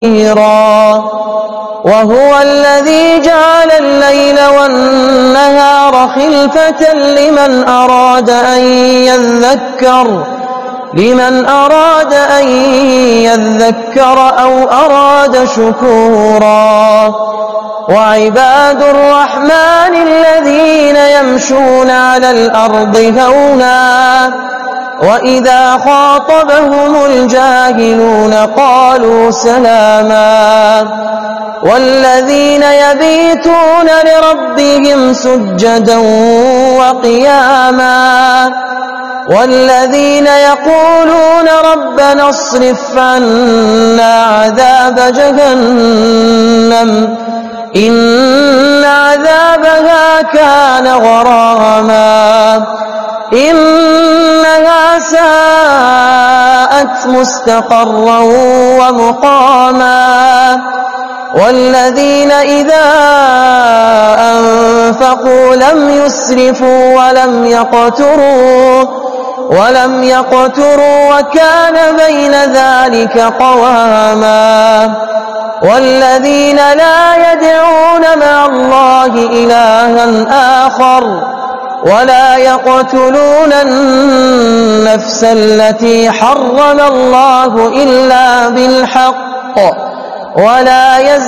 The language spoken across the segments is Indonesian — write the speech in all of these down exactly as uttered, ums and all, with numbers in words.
وهو الذي جعل الليل والنهار خلفة لمن أراد أن يذكر لمن أراد أن يذكر أو أراد شكورا وعباد الرحمن الذين يمشون على الأرض هونا وإذا خاطبهم الجاهلون قالوا سلاما والذين يبيتون لربهم سجدا وقياما والذين يقولون ربنا اصرف عنا عذاب جهنم إن عذابها كان غراما إنها ساءت مستقرا ومقاما والذين إذا أنفقوا لم يسرفوا ولم يقتروا ولم يقتروا وكان بين ذلك قواما والذين لا يدعون مع الله إلها آخر ولا يقتلون النفس التي حرم الله إلا بالحق ولا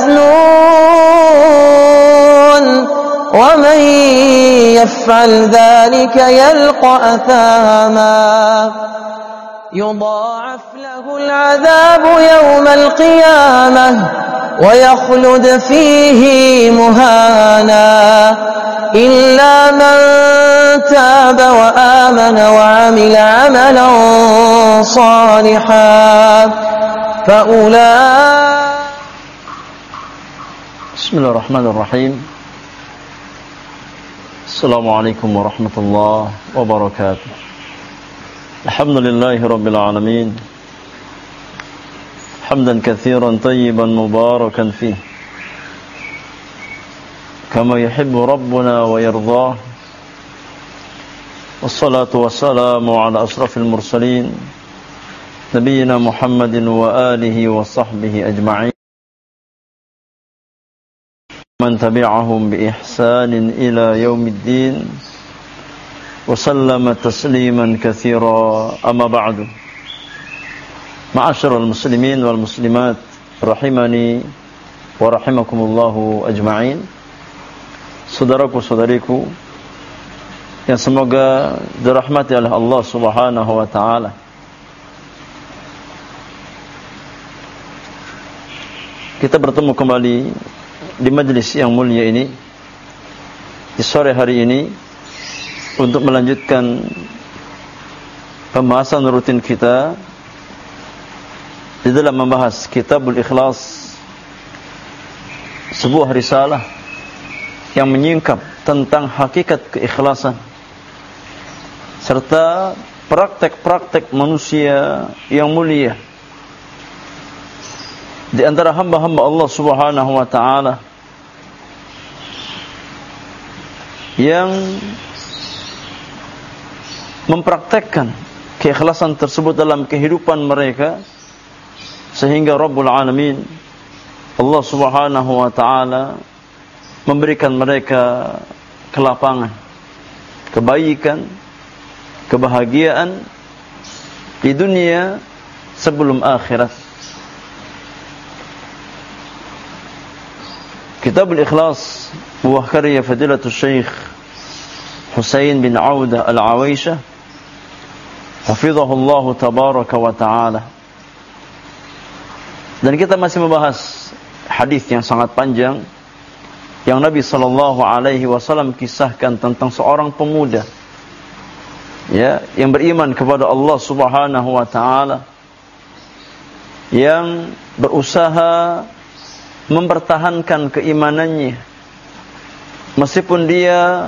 يزنون ومن يفعل ذلك يلقى أثاما يضاعف له العذاب يوم القيامة ويخلد فيه مهانا إلا من تاب وآمن وعمل عملا صالحا فأولئك. بسم الله الرحمن الرحيم. السلام عليكم ورحمة الله وبركاته. الحمد لله رب العالمين حمدا كثيرا طيبا مباركا فيه كما يحب ربنا ويرضاه والصلاة والسلام على أشرف المرسلين نبينا محمد وآله وصحبه أجمعين من تبعهم بإحسان إلى يوم الدين وسلم تسليما كثيرا. أما بعد، معاشر المسلمين والmuslimat rahimani wa rahimakumullahu ajma'in. Saudaraku-saudariku yang semoga dirahmati oleh Allah Subhanahu wa taala. Kita bertemu kembali di majelis yang mulia ini di sore hari ini untuk melanjutkan pembahasan rutin kita di dalam membahas Kitabul Ikhlas, sebuah risalah yang menyingkap tentang hakikat keikhlasan serta praktek-praktek manusia yang mulia di antara hamba-hamba Allah Subhanahu wa taala yang mempraktekkan keikhlasan tersebut dalam kehidupan mereka sehingga Rabbul Alamin Allah Subhanahu wa taala memberikan mereka kelapangan, kebaikan, kebahagiaan di dunia sebelum akhirat. Kitabul Ikhlas buah karya Fadilatul Syekh Husain bin Audah Al-Awaisyah hafizahullahu tabaraka wa ta'ala. Dan kita masih membahas hadis yang sangat panjang yang Nabi sallallahu alaihi wasallam kisahkan tentang seorang pemuda ya yang beriman kepada Allah Subhanahu wa taala, yang berusaha mempertahankan keimanannya meskipun dia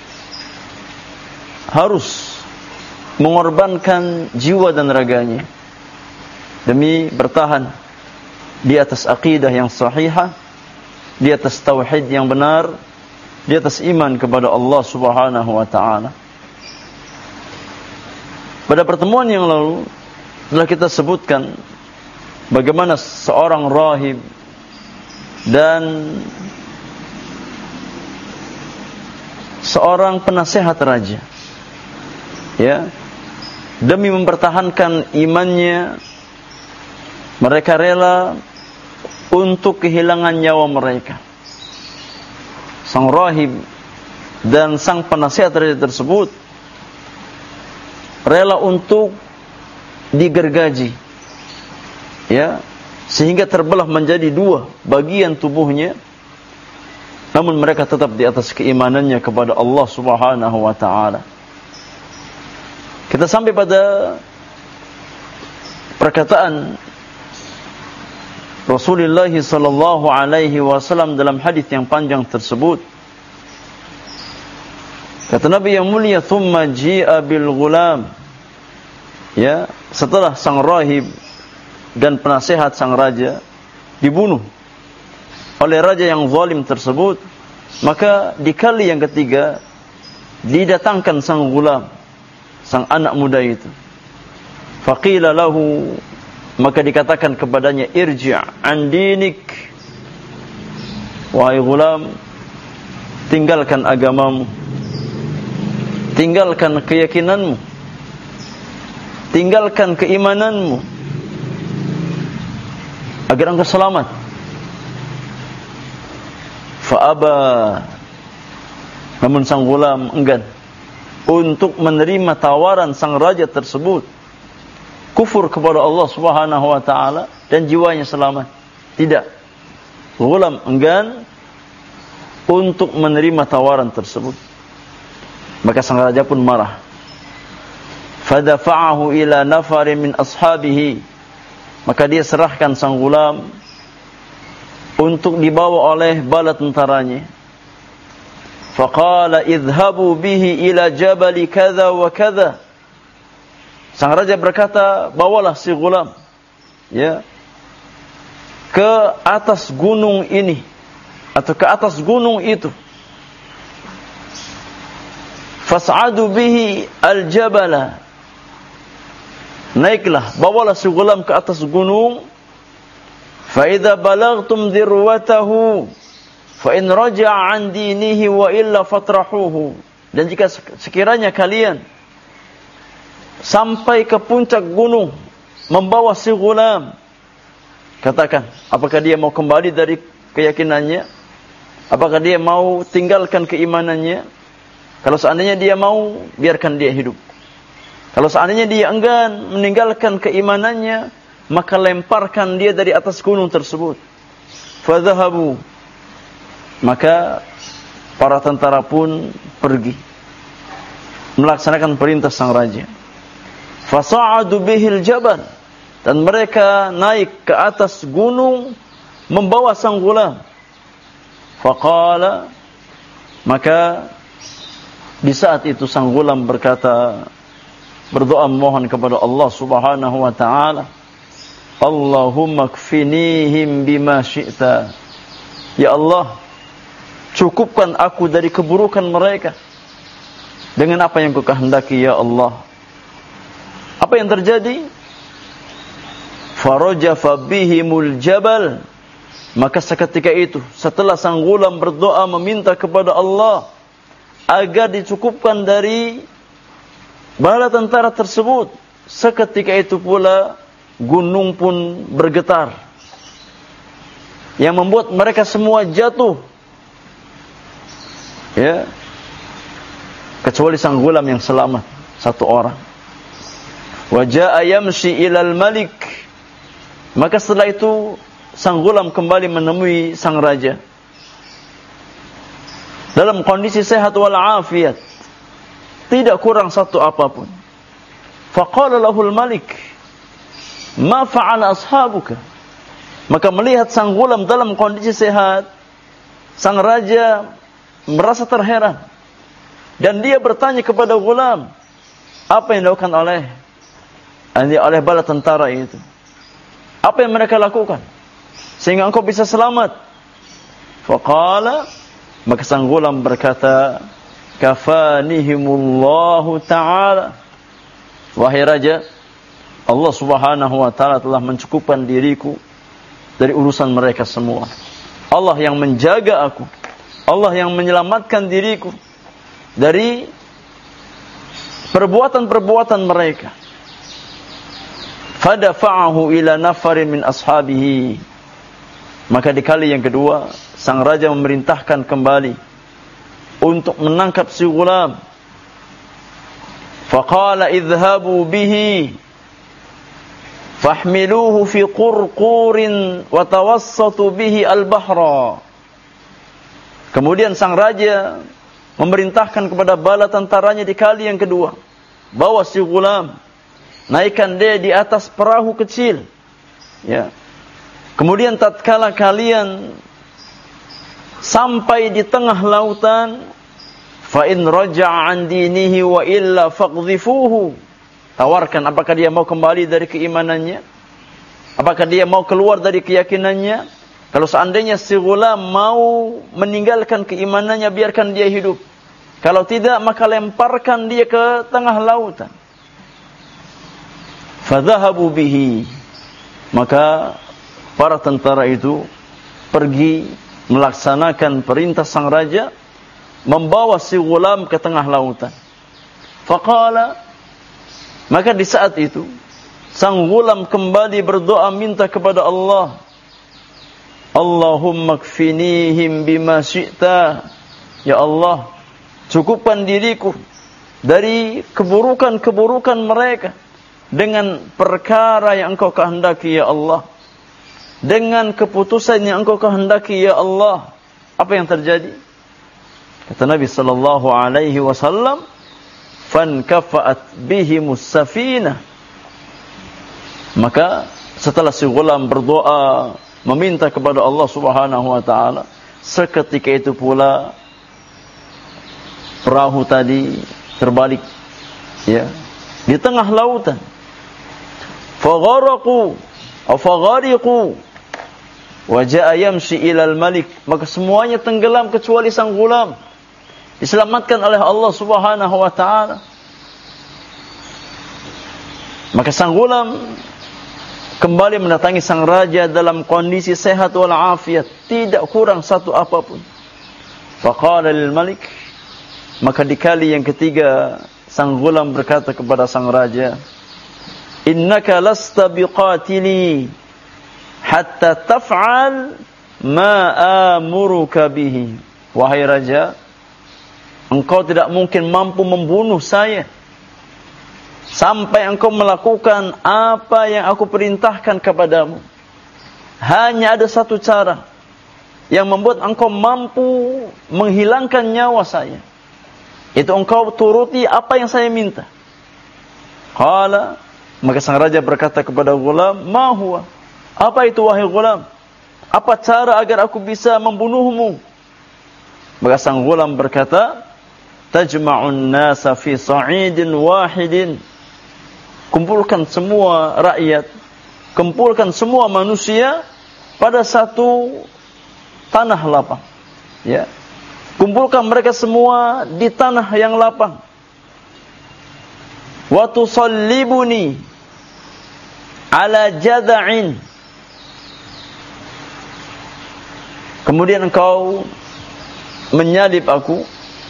harus mengorbankan jiwa dan raganya demi bertahan di atas akidah yang sahihah, di atas tauhid yang benar, di atas iman kepada Allah Subhanahu wa taala. Pada pertemuan yang lalu telah kita sebutkan bagaimana seorang rahib dan seorang penasehat raja, ya, demi mempertahankan imannya, mereka rela untuk kehilangan nyawa mereka. Sang rahib dan sang penasehat raja tersebut rela untuk digergaji, ya, sehingga terbelah menjadi dua bagian tubuhnya, namun mereka tetap di atas keimanannya kepada Allah Subhanahu wa taala. Kita sampai pada perkataan Rasulullah sallallahu alaihi wasallam dalam hadis yang panjang tersebut. Kata Nabi yang mulia, "Tsumma ji'a bil ghulam." Ya, setelah sang rahib dan penasehat sang raja dibunuh oleh raja yang zalim tersebut, maka di kali yang ketiga didatangkan sang ghulam, sang anak muda itu. Faqila lahu, maka dikatakan kepadanya, irji' an dinik, wahai ghulam, tinggalkan agamamu, tinggalkan keyakinanmu, tinggalkan keimananmu, agar engkau selamat. Fa'aba, namun sang ghulam enggan untuk menerima tawaran sang raja tersebut, kufur kepada Allah Subhanahu wa taala dan jiwanya selamat. Tidak. Ghulam enggan untuk menerima tawaran tersebut. Maka sang raja pun marah. Fadafa'ahu ila nafarin min ashabihi. Maka dia serahkan sang ghulam untuk dibawa oleh bala tentaranya. Faqala idhabu bihi ila jabali kadza wa kadza. Sang raja berkata, bawalah si ghulam, ya, ke atas gunung ini atau ke atas gunung itu. Fas'adu bihi al-jabala. Naiklah, bawalah si ghulam ke atas gunung. Fa idza balagtum dirwatahu fa in raja'a an dinihi wa illa fatrahuhu. Dan jika sekiranya kalian sampai ke puncak gunung membawa si ghulam, katakan, apakah dia mau kembali dari keyakinannya? Apakah dia mau tinggalkan keimanannya? Kalau seandainya dia mau, biarkan dia hidup. Kalau seandainya dia enggan meninggalkan keimanannya, maka lemparkan dia dari atas gunung tersebut. Fadhahabu, maka para tentara pun pergi melaksanakan perintah sang raja. Fasa'adu bihil jabal, dan mereka naik ke atas gunung membawa sang ghulam. Faqala, maka di saat itu sang ghulam berkata, berdoa memohon kepada Allah Subhanahu wa taala, Allahumma kfinihim bima syi'ta. Ya Allah, cukupkan aku dari keburukan mereka dengan apa yang Kau kehendaki, ya Allah. Apa yang terjadi? Farajafa bihimul jabal. Maka seketika itu, setelah sang ghulam berdoa meminta kepada Allah agar dicukupkan dari bala tentara tersebut, seketika itu pula gunung pun bergetar, yang membuat mereka semua jatuh, ya, kecuali sang ghulam yang selamat, satu orang. Wa jaa yamshi ilal malik. Maka setelah itu sang ghulam kembali menemui sang raja dalam kondisi sehat wal afiat, tidak kurang satu apapun. Faqala lahul malik, ma fa'ala ashabuka. Maka melihat sang ghulam dalam kondisi sehat, sang raja merasa terheran dan dia bertanya kepada ghulam, apa yang dilakukan oleh oleh bala tentara itu? Apa yang mereka lakukan sehingga engkau bisa selamat? Faqala, maka sang ghulam berkata, kafanihimullahu ta'ala. Wahai raja, Allah Subhanahu wa taala telah mencukupkan diriku dari urusan mereka semua. Allah yang menjaga aku. Allah yang menyelamatkan diriku dari perbuatan-perbuatan mereka. Fadafa'ahu ila nafarin min ashabihi. Maka di kali yang kedua, sang raja memerintahkan kembali untuk menangkap si gulam. Faqala idhabu bihi fahmiluhu fi qurqurin wa tawassatu bihi al-bahra. Kemudian sang raja memerintahkan kepada bala tentaranya di kali yang kedua, bawa si gulam, naikkan dia di atas perahu kecil, ya. Kemudian tatkala kalian sampai di tengah lautan, fa in raja'a an dinihi wa illa faqdhifuhu. Tawarkan apakah dia mau kembali dari keimanannya, apakah dia mau keluar dari keyakinannya. Kalau seandainya si gulam mau meninggalkan keimanannya, biarkan dia hidup. Kalau tidak, maka lemparkan dia ke tengah lautan. Fadhahabu bihi. Maka para tentara itu pergi melaksanakan perintah sang raja, membawa si gulam ke tengah lautan. Faqala, maka di saat itu sang gulam kembali berdoa minta kepada Allah, Allahumma kfinihim bima syi'ta. Ya Allah, cukupkan diriku dari keburukan-keburukan mereka dengan perkara yang Engkau kehendaki ya Allah, dengan keputusan yang Engkau kehendaki ya Allah. Apa yang terjadi? Kata Nabi sallallahu alaihi wasallam, fankafa'at bihimus safinah. Maka setelah si gulam berdoa meminta kepada Allah Subhanahu wa taala, seketika itu pula perahu tadi terbalik, ya, di tengah lautan. Fagharaqu aw faghariqu wa jaa yamshi ila al-malik. Maka semuanya tenggelam kecuali sang gulam, diselamatkan oleh Allah Subhanahu wa taala. Maka sang gulam kembali mendatangi sang raja dalam kondisi sehat walafiat, tidak kurang satu apapun. Faqala lil malik. Maka di kali yang ketiga sang gulam berkata kepada sang raja, innaka lasta biqatili hatta taf'al ma amuruka bihi. Wahai raja, engkau tidak mungkin mampu membunuh saya sampai engkau melakukan apa yang aku perintahkan kepadamu. Hanya ada satu cara yang membuat engkau mampu menghilangkan nyawa saya, itu engkau turuti apa yang saya minta. Qala, maka sang raja berkata kepada gulam, ma huwa? Apa itu wahai gulam? Apa cara agar aku bisa membunuhmu? Maka sang gulam berkata, tajma'un nasa fi sa'idin wahidin. Kumpulkan semua rakyat, kumpulkan semua manusia pada satu tanah lapang, ya. Kumpulkan mereka semua di tanah yang lapang. Wa tusallibuni ala jada'in. Kemudian engkau menyalib aku,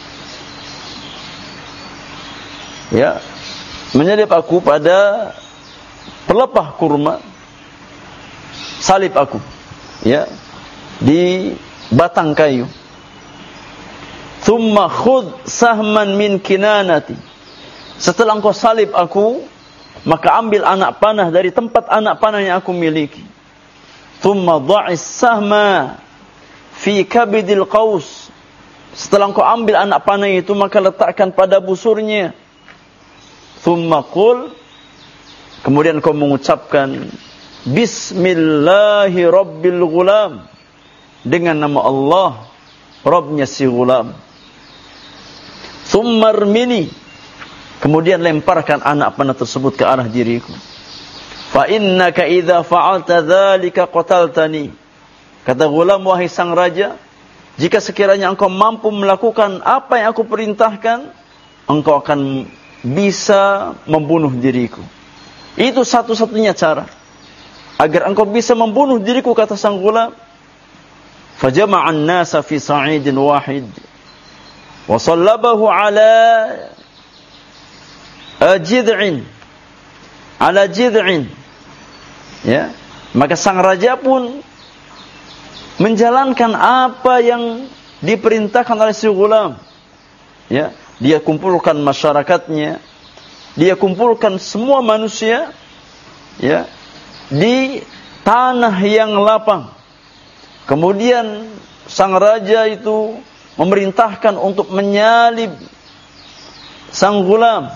ya, menyalib aku pada pelepah kurma, salib aku, ya, di batang kayu. Thumma khudh sahman min kinanati. Setelah engkau salib aku, maka ambil anak panah dari tempat anak panah yang aku miliki. Thumma dha'is sahma fi kabidil qaus. Setelah engkau ambil anak panah itu, maka letakkan pada busurnya. Thumma qul, kemudian kau mengucapkan Bismillahi Rabbil Ghulam, dengan nama Allah Rabbnya si gulam. Thumma rmini, kemudian lemparkan anak panah tersebut ke arah diriku. Fa innaka idza fa'alta dzalika qataltani. Kata gulam, wahai sang raja, jika sekiranya engkau mampu melakukan apa yang aku perintahkan, engkau akan bisa membunuh diriku. Itu satu-satunya cara agar engkau bisa membunuh diriku, kata sang ghulam. Fajama'an nasa fi sa'idin wahid wa sallabahu ala jid'in ala jid'in. Ya, maka sang raja pun menjalankan apa yang diperintahkan oleh si ghulam. Ya, dia kumpulkan masyarakatnya, dia kumpulkan semua manusia, ya, di tanah yang lapang. Kemudian sang raja itu memerintahkan untuk menyalib sang ghulam.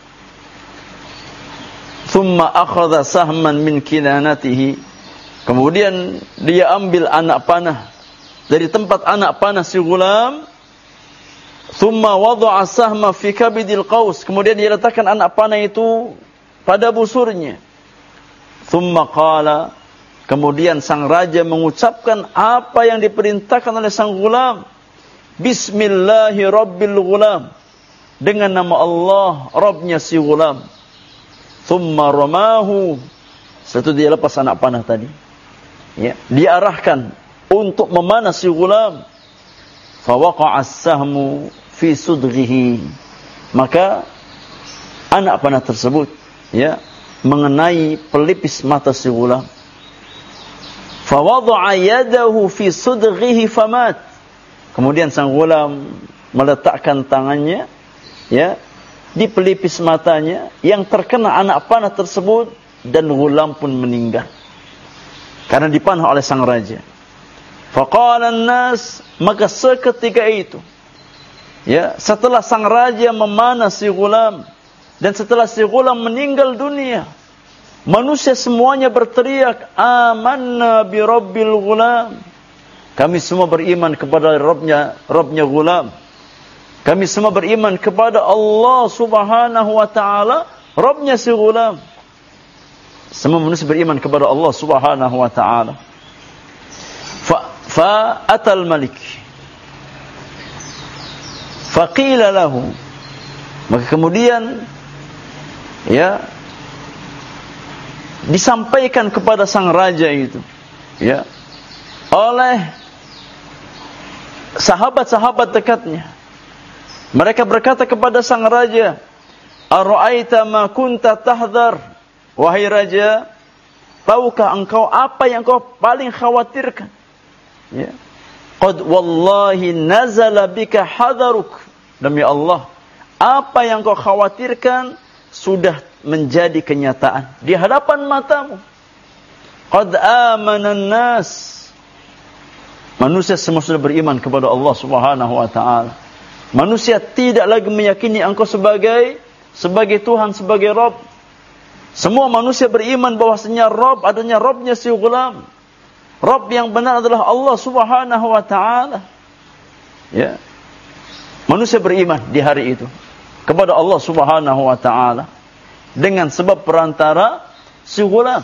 Thumma akhadha sahman min kinanatihi. Kemudian dia ambil anak panah dari tempat anak panah si ghulam. Thumma wada'a sahma fi kabidil qaus. Kemudian dia letakkan anak panah itu pada busurnya. Thumma qala. Kemudian sang raja mengucapkan apa yang diperintahkan oleh sang ghulam. Bismillahi rabbil ghulam. Dengan nama Allah, Rabbnya si ghulam. Thumma ramahu. Setelah dia lepas anak panah tadi, ya, diarahkan untuk memanah si ghulam. Fawaqa'a as-sahmu fi sudghihi. Maka anak panah tersebut, ya, mengenai pelipis mata si ghulam. Fawada'a yadahu fi sudghihi famat. Kemudian sang ghulam meletakkan tangannya, ya, di pelipis matanya yang terkena anak panah tersebut, dan ghulam pun meninggal karena dipanah oleh sang raja. Faqala an-nas, maka seketika itu, ya, setelah sang raja memanah si ghulam dan setelah si ghulam meninggal dunia, manusia semuanya berteriak, amanna bi rabbil ghulam. Kami semua beriman kepada Rabbnya, Rabbnya ghulam. Kami semua beriman kepada Allah Subhanahu wa ta'ala, Rabbnya si ghulam. Semua manusia beriman kepada Allah Subhanahu wa ta'ala. Fa, fa atal malik. Faqila lahu. Maka kemudian, ya, disampaikan kepada sang raja itu, ya, oleh sahabat-sahabat dekatnya. Mereka berkata kepada sang raja, "Ara'aita ma kunta tahdhar?" Wahai raja, tahukah engkau apa yang kau paling khawatirkan? Ya. Qad wallahi nazala bika hadaruk. Demi Allah, apa yang kau khawatirkan sudah menjadi kenyataan di hadapan matamu. Qad amana an-nas. Manusia semua sudah beriman kepada Allah Subhanahu wa ta'ala. Manusia tidak lagi meyakini engkau sebagai sebagai Tuhan, sebagai Rabb. Semua manusia beriman bahwasanya Rabb adanya Rabbnya si ghulam. Rabb yang benar adalah Allah Subhanahu wa ta'ala. Ya. Manusia beriman di hari itu kepada Allah Subhanahu wa ta'ala dengan sebab perantara si ghulam.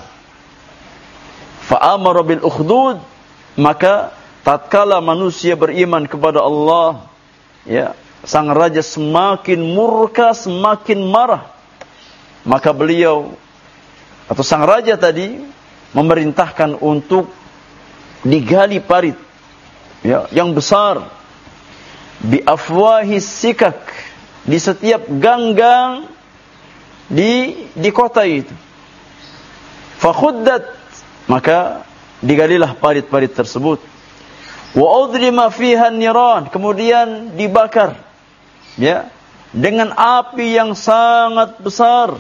Fa amara bil ukhdud, maka tatkala manusia beriman kepada Allah, ya, sang raja semakin murka, semakin marah. Maka beliau atau sang raja tadi memerintahkan untuk digali parit, ya, yang besar bi afwahis sikak, di setiap gang-gang di di kota itu. Fakhuddat, maka digalilah parit-parit tersebut. Wa udrima fiha niran, kemudian dibakar, ya, dengan api yang sangat besar.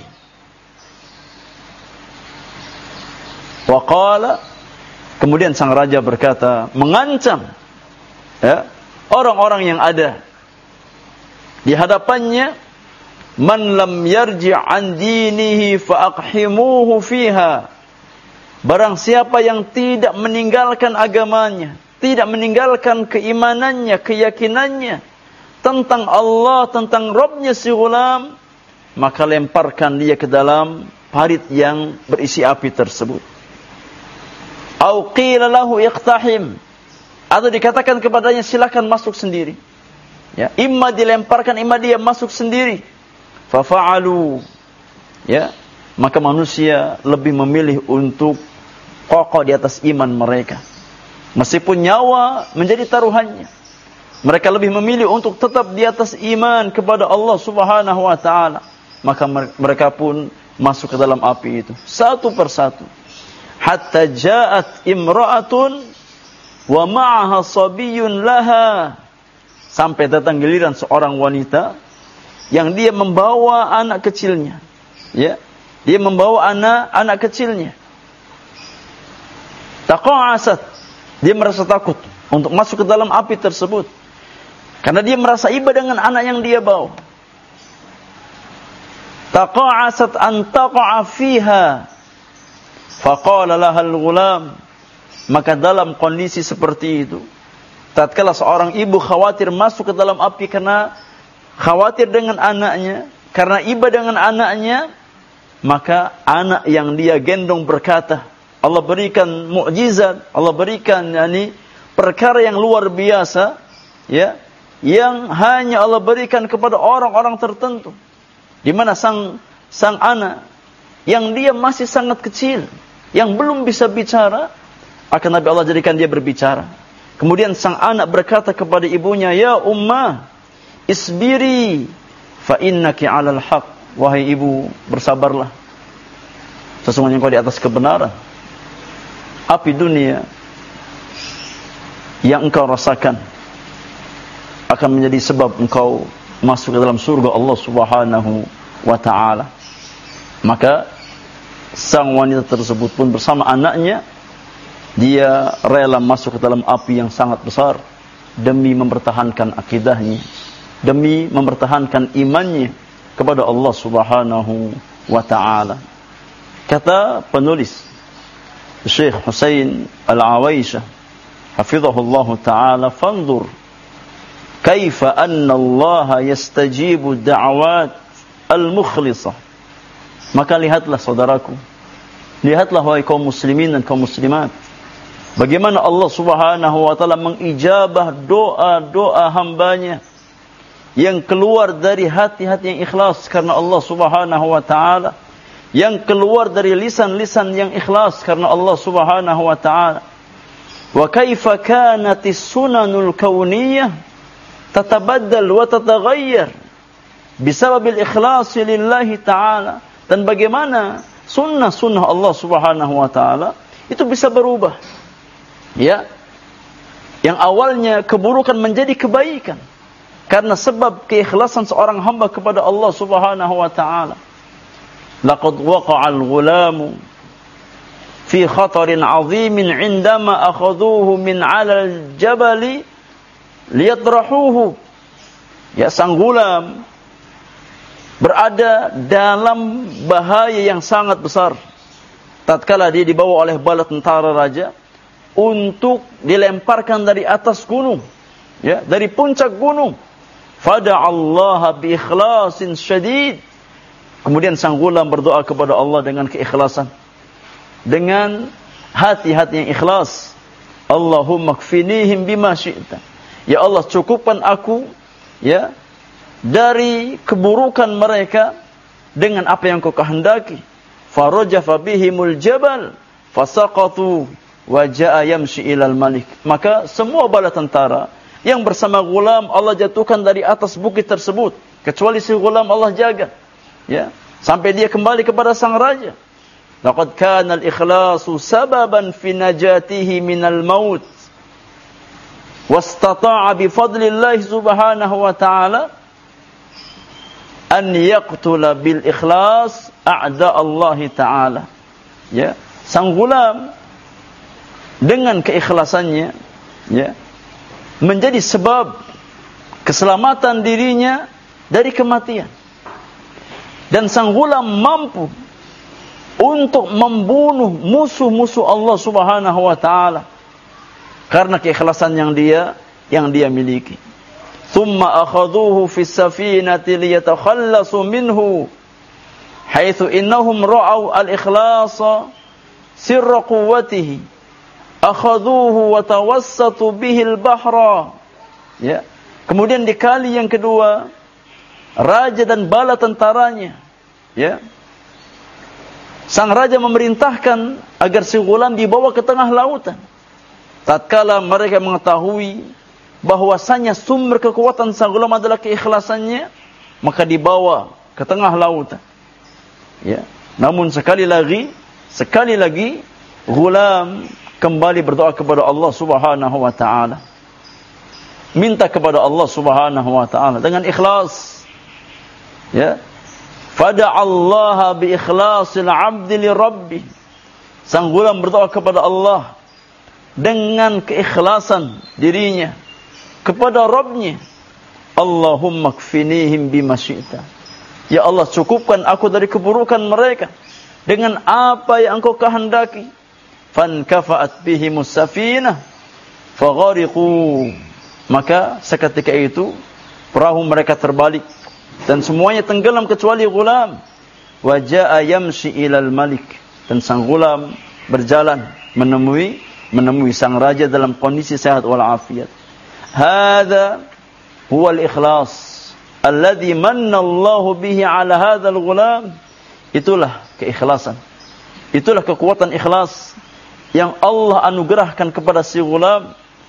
Wa qala, kemudian sang raja berkata, mengancam, ya, orang-orang yang ada di hadapannya, man lam yarji' an dinihi fa aqhimuhu fiha. Barang siapa yang tidak meninggalkan agamanya, tidak meninggalkan keimanannya, keyakinannya tentang Allah, tentang Rabbnya si ghulam, maka lemparkan dia ke dalam parit yang berisi api tersebut. Au qila lahu iqtahim, atau dikatakan kepadanya silakan masuk sendiri. Ya, imma dilemparkan, imma dia masuk sendiri. Fa fa'alu, ya, maka manusia lebih memilih untuk kokoh di atas iman mereka. Meskipun nyawa menjadi taruhannya, mereka lebih memilih untuk tetap di atas iman kepada Allah Subhanahu wa taala. Maka mereka pun masuk ke dalam api itu satu persatu. Hatta ja'at imra'atun wa ma'aha sabiyyun laha. Sampai datang giliran seorang wanita yang dia membawa anak kecilnya. Ya, dia membawa anak anak kecilnya. Taqa'asat, dia merasa takut untuk masuk ke dalam api tersebut karena dia merasa iba dengan anak yang dia bawa. Taqa'asat an taqa'a fiha faqala laha al-ghulam. Maka dalam kondisi seperti itu, tatkala seorang ibu khawatir masuk ke dalam api karena khawatir dengan anaknya, karena iba dengan anaknya, maka anak yang dia gendong berkata, Allah berikan mukjizat, Allah berikan yani perkara yang luar biasa, ya, yang hanya Allah berikan kepada orang-orang tertentu. Di mana sang sang anak yang dia masih sangat kecil, yang belum bisa bicara, akan Nabi Allah jadikan dia berbicara. Kemudian sang anak berkata kepada ibunya, "Ya ummah, isbiri fa innaki 'alal haq." Wahai ibu, bersabarlah. Sesungguhnya engkau di atas kebenaran. Api dunia yang engkau rasakan akan menjadi sebab engkau masuk ke dalam surga Allah Subhanahu wa taala. Maka sang wanita tersebut pun bersama anaknya, dia rela masuk ke dalam api yang sangat besar demi mempertahankan akidahnya, demi mempertahankan imannya kepada Allah Subhanahu wa taala. Kata penulis Syekh Husain Al-Awaisyah hafizahullah taala, "Fanzur kaifa anna Allah yastajibu da'awat al-mukhlisah." Maka lihatlah saudaraku, lihatlah wahai kaum muslimin dan kaum muslimat, bagaimana Allah Subhanahu wa taala mengijabah doa-doa hambanya yang keluar dari hati-hati yang ikhlas karena Allah Subhanahu wa taala, yang keluar dari lisan-lisan yang ikhlas karena Allah Subhanahu wa taala. Wa kaifa kanatis sunanul kauniyah tatabaddal wa tataghayyar bisababil ikhlasi lillahi taala. Dan bagaimana sunnah-sunnah Allah Subhanahu wa taala itu bisa berubah. Ya. Yang awalnya keburukan menjadi kebaikan karena sebab keikhlasan seorang hamba kepada Allah Subhanahu wa taala. Laqad waqa'al ghulamu fi khatarin 'azimin 'indama akhadhuhu min 'alal jabali liyatrahuhu. Ya, sang gulam berada dalam bahaya yang sangat besar tatkala dia dibawa oleh bala tentara raja untuk dilemparkan dari atas gunung, ya, dari puncak gunung. Fada'allaha bi ikhlasin syadid. Kemudian sang gulam berdoa kepada Allah dengan keikhlasan, dengan hati-hati yang ikhlas. Allahumma kfinihim bima syi'ta. Ya Allah, cukupkan aku, ya, dari keburukan mereka dengan apa yang kau kehendaki. Farajafa bihimul jabal fasaqatu wa jaa yamshi ilal malik. Maka semua bala tentara yang bersama gulam Allah jatuhkan dari atas bukit tersebut, kecuali si gulam Allah jaga, ya, sampai dia kembali kepada sang raja. Laqad kana al-ikhlasu sababan fi najatihi minal maut wastata'a bi fadlillah subhanahu wa ta'ala an yaqtula bil ikhlas a'da Allah taala. Ya, sang gulam dengan keikhlasannya, ya, menjadi sebab keselamatan dirinya dari kematian. Dan sang gulam mampu untuk membunuh musuh-musuh Allah Subhanahu wa taala karena keikhlasan yang dia yang dia miliki. Thumma akhadhuhu fi safinati liyatakhallasu minhu haitsu innahum ra'aw al-ikhlasa sirra quwwatihi akhadhuhu wa tawassatu bihi al-bahra. Ya. Kemudian di kali yang kedua, raja dan bala tentaranya, ya, Sang raja memerintahkan agar si ghulam dibawa ke tengah lautan. Tatkala mereka mengetahui bahwasanya sumber kekuatan sang ghulam adalah keikhlasannya, maka dibawa ke tengah lautan. Ya. Namun sekali lagi, sekali lagi ghulam kembali berdoa kepada Allah Subhanahu wa taala. Minta kepada Allah Subhanahu wa taala dengan ikhlas. Ya. Fada'allaha bi ikhlasil 'abdi li rabbih. Sang ghulam berdoa kepada Allah dengan keikhlasan dirinya kepada Rabb-Nya. Allahumma kfinihim bima syi'ta. Ya Allah, cukupkan aku dari keburukan mereka dengan apa yang Engkau kehendaki. Fankafa'at bihimus safinah faghariqu. Maka seketika itu perahu mereka terbalik dan semuanya tenggelam kecuali ghulam. Wa jaa'a yamshi ilal malik. Dan sang ghulam berjalan menemui menemui sang raja dalam kondisi sehat wal afiat. Hadza huwa al-ikhlas alladhi manna Allahu bihi ala hadzal ghulam. Itulah keikhlasan. Itulah kekuatan ikhlas yang Allah anugerahkan kepada si ghulam.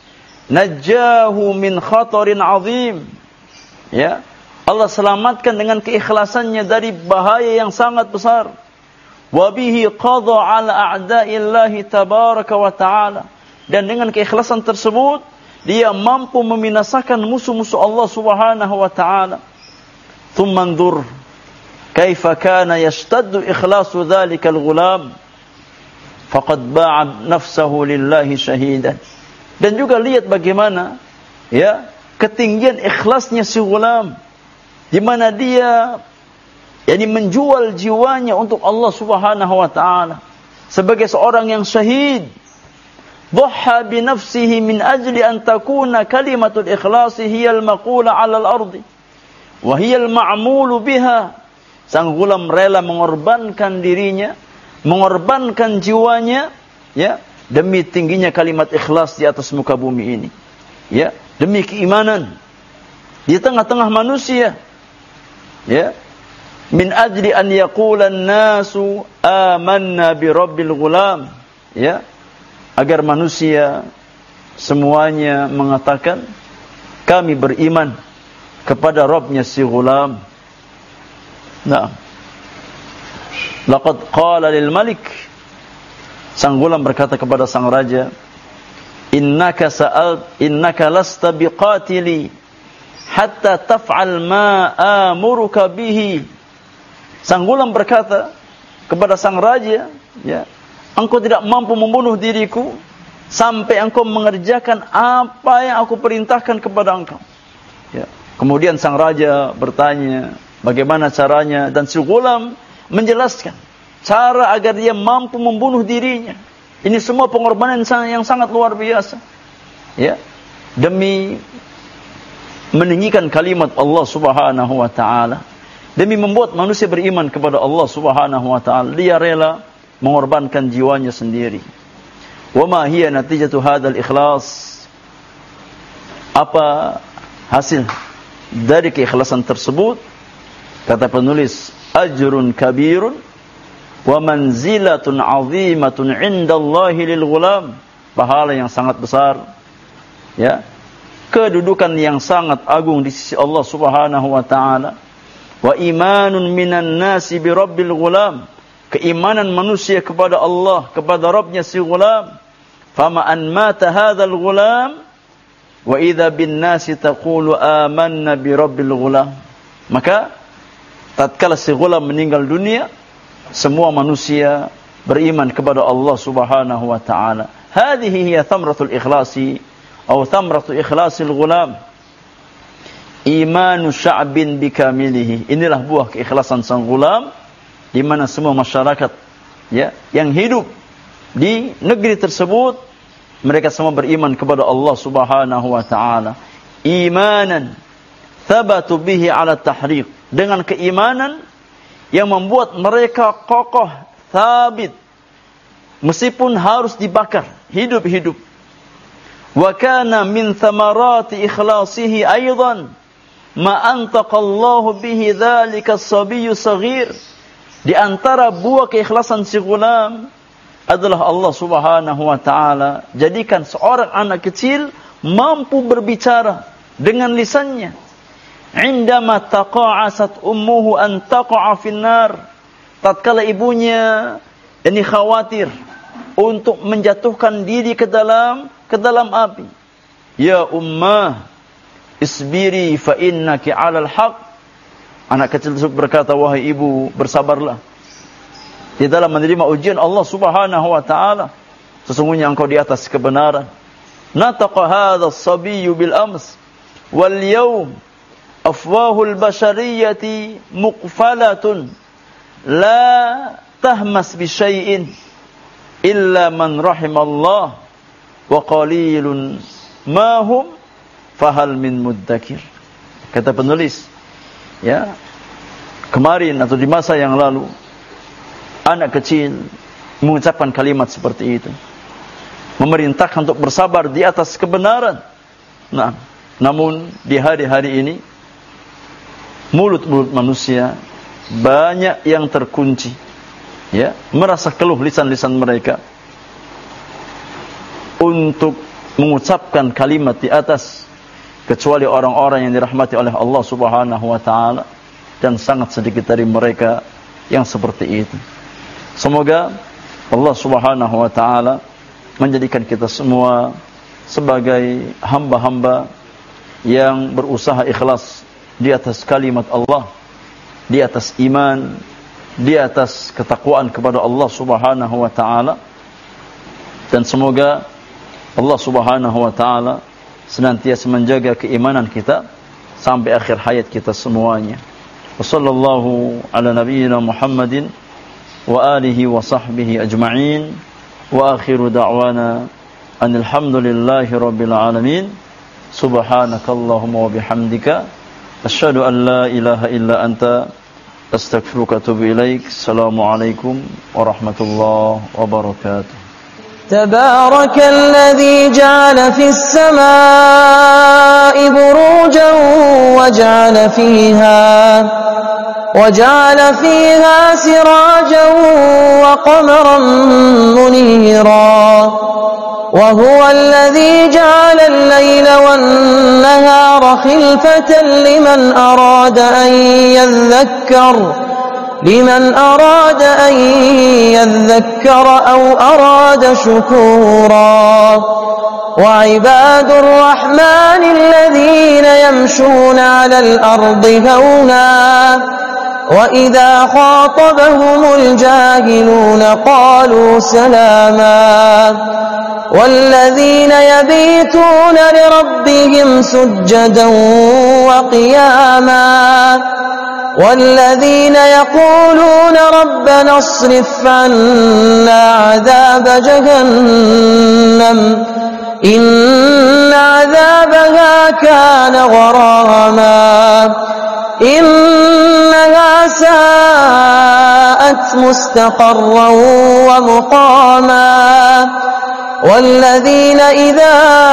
Najjahu min khatarin azim. Ya, Allah selamatkan dengan keikhlasannya dari bahaya yang sangat besar. Wa bihi qadha ala a'da'illahi tabaraka wa ta'ala. Dan dengan keikhlasan tersebut dia mampu membinasakan musuh-musuh Allah Subhanahu wa taala. Tsumma anzur kaifa kana yashtaddu ikhlasu dzalikal ghulam faqad ba'a nafsahu lillahi shahidan. Dan juga lihat bagaimana ya ketinggian ikhlasnya si ghulam, di mana dia yakni menjual jiwanya untuk Allah Subhanahu wa taala sebagai seorang yang syahid. Dhaha bi nafsihi min ajli an takuna kalimatul ikhlasi hiya al-maqula 'ala al-ardi wa hiya al-ma'mulu biha. Sang ghulam rela mengorbankan dirinya, mengorbankan jiwanya ya demi tingginya kalimat ikhlas di atas muka bumi ini. Ya, demi keimanan di tengah-tengah manusia. Ya. Min ajli an yaqula an-nasu amanna bi rabbil ghulam. Ya. Agar manusia semuanya mengatakan kami beriman kepada Rabb-Nya si ghulam. Nah. Laqad qala lil malik. Sang ghulam berkata kepada sang raja, innaka sa'al innaka lasta biqatili hatta taf'al ma amuruka bihi. Sang ghulam berkata kepada sang raja, ya, engkau tidak mampu membunuh diriku sampai engkau mengerjakan apa yang aku perintahkan kepada engkau. Ya. Kemudian sang raja bertanya bagaimana caranya, dan si ghulam menjelaskan cara agar dia mampu membunuh dirinya. Ini semua pengorbanan yang sangat luar biasa. Ya, demi meninggikan kalimat Allah Subhanahu wa taala, demi membuat manusia beriman kepada Allah Subhanahu wa taala, dia rela mengorbankan jiwanya sendiri. Wa ma hiya natijatu hadzal ikhlas? Apa hasil dari keikhlasan tersebut? Kata penulis, ajrun kabirun wa manzilatun 'azimatun 'indallahi lil ghulam. Pahala yang sangat besar, ya, kedudukan yang sangat agung di sisi Allah Subhanahu wa taala. Wa imanun minan nasi bi rabbil ghulam, keimanan manusia kepada Allah, kepada Rabb-Nya si ghulam. Fama an mata hadzal ghulam wa idza bin nasi taqulu amanna bi rabbil ghulam. Maka tatkala si ghulam meninggal dunia, semua manusia beriman kepada Allah Subhanahu wa taala. Hadhihi hiya thamratul ikhlasi atau thamratu ikhlasil ghulam. Imanu sya'bin bikamilihi. Inilah buah keikhlasan sang ghulam, di mana semua masyarakat ya yang hidup di negeri tersebut mereka semua beriman kepada Allah Subhanahu wa taala. Imanan thabatu bihi ala tahriq, dengan keimanan yang membuat mereka kokoh, thabit, meskipun harus dibakar hidup-hidup. Wa kana min thamarati ikhlasihi aidan ma antaqallahu bihi dzalika as-sabiyyu saghir. Di antara buah keikhlasan si ghulam adalah Allah Subhanahu wa taala jadikan seorang anak kecil mampu berbicara dengan lisannya. Indama taqa'asat ummuhu an taqa'a finnar, tatkala ibunya ini khawatir untuk menjatuhkan diri ke dalam ke dalam api. Ya ummah, isbiri fa innaki 'alal haq. Anak kecil tersebut berkata, wahai ibu, bersabarlah di dalam menerima ujian Allah Subhanahu wa taala. Sesungguhnya engkau di atas kebenaran. Nataqa hadha as-sabiyyu bil ams wal yawm afwahul bashariyati muqfalatun la tahmas bi syai'in illa man rahimallah wa qalilun ma hum fahal min muddakir. Kata penulis, ya, kemarin atau di masa yang lalu anak kecil mengucapkan kalimat seperti itu, memerintahkan untuk bersabar di atas kebenaran. Nah, namun di hari-hari ini mulut-mulut manusia banyak yang terkunci, ya, merasa keluh lisan-lisan mereka untuk mengucapkan kalimat di atas, kecuali orang-orang yang dirahmati oleh Allah Subhanahu wa taala, dan sangat sedikit dari mereka yang seperti itu. Semoga Allah Subhanahu wa taala menjadikan kita semua sebagai hamba-hamba yang berusaha ikhlas di atas kalimat Allah, di atas iman, di atas ketakwaan kepada Allah Subhanahu wa taala. Dan semoga Allah Subhanahu wa taala senantiasa menjaga keimanan kita sampai akhir hayat kita semuanya. Wassallallahu ala nabiyyina Muhammadin wa alihi wa sahbihi ajma'in, wa akhiru da'wana anil hamdulillahi rabbil alamin. Subhanakallahumma wa bihamdika asyhadu an la ilaha illa anta astaghfiruka wa atubu ilaik. Assalamualaikum warahmatullahi wabarakatuh. تبارك الذي جعل في السماء بروجا وجعل فيها وجعل فيها سراجا وقمرا منيرا وهو الذي جعل الليل والنهار خلفة لمن أراد أن يذكر لمن أراد أن يذكر أو أراد شكورا وعباد الرحمن الذين يمشون على الأرض هونا وإذا خاطبهم الجاهلون قالوا سلاما والذين يبيتون لربهم سجدا وقياما والذين يقولون ربنا اصرف عنا عذاب جهنم إن عذابها كان غراما إنها ساءت مستقرا ومقاما والذين إذا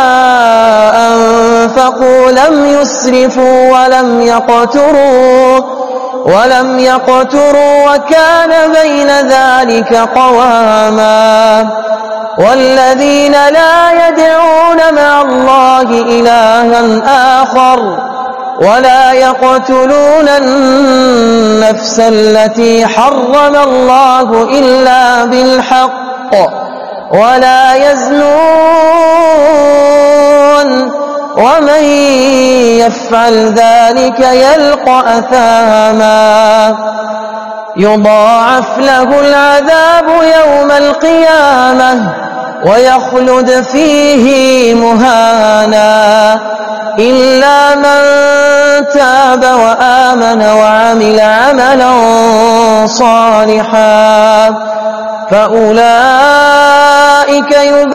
أنفقوا لم يسرفوا ولم يقتروا ولم يقتروا وكان بين ذلك قواما والذين لا يدعون مع الله إلها آخر ولا يقتلون النفس التي حرم الله إلا بالحق ولا يزنون ومن يفعل ذلك يلقى أثاما يضاعف له العذاب يوم القيامة ويخلد فيه مهانا إلا من تاب وآمن وعمل عملا صالحا فأولئك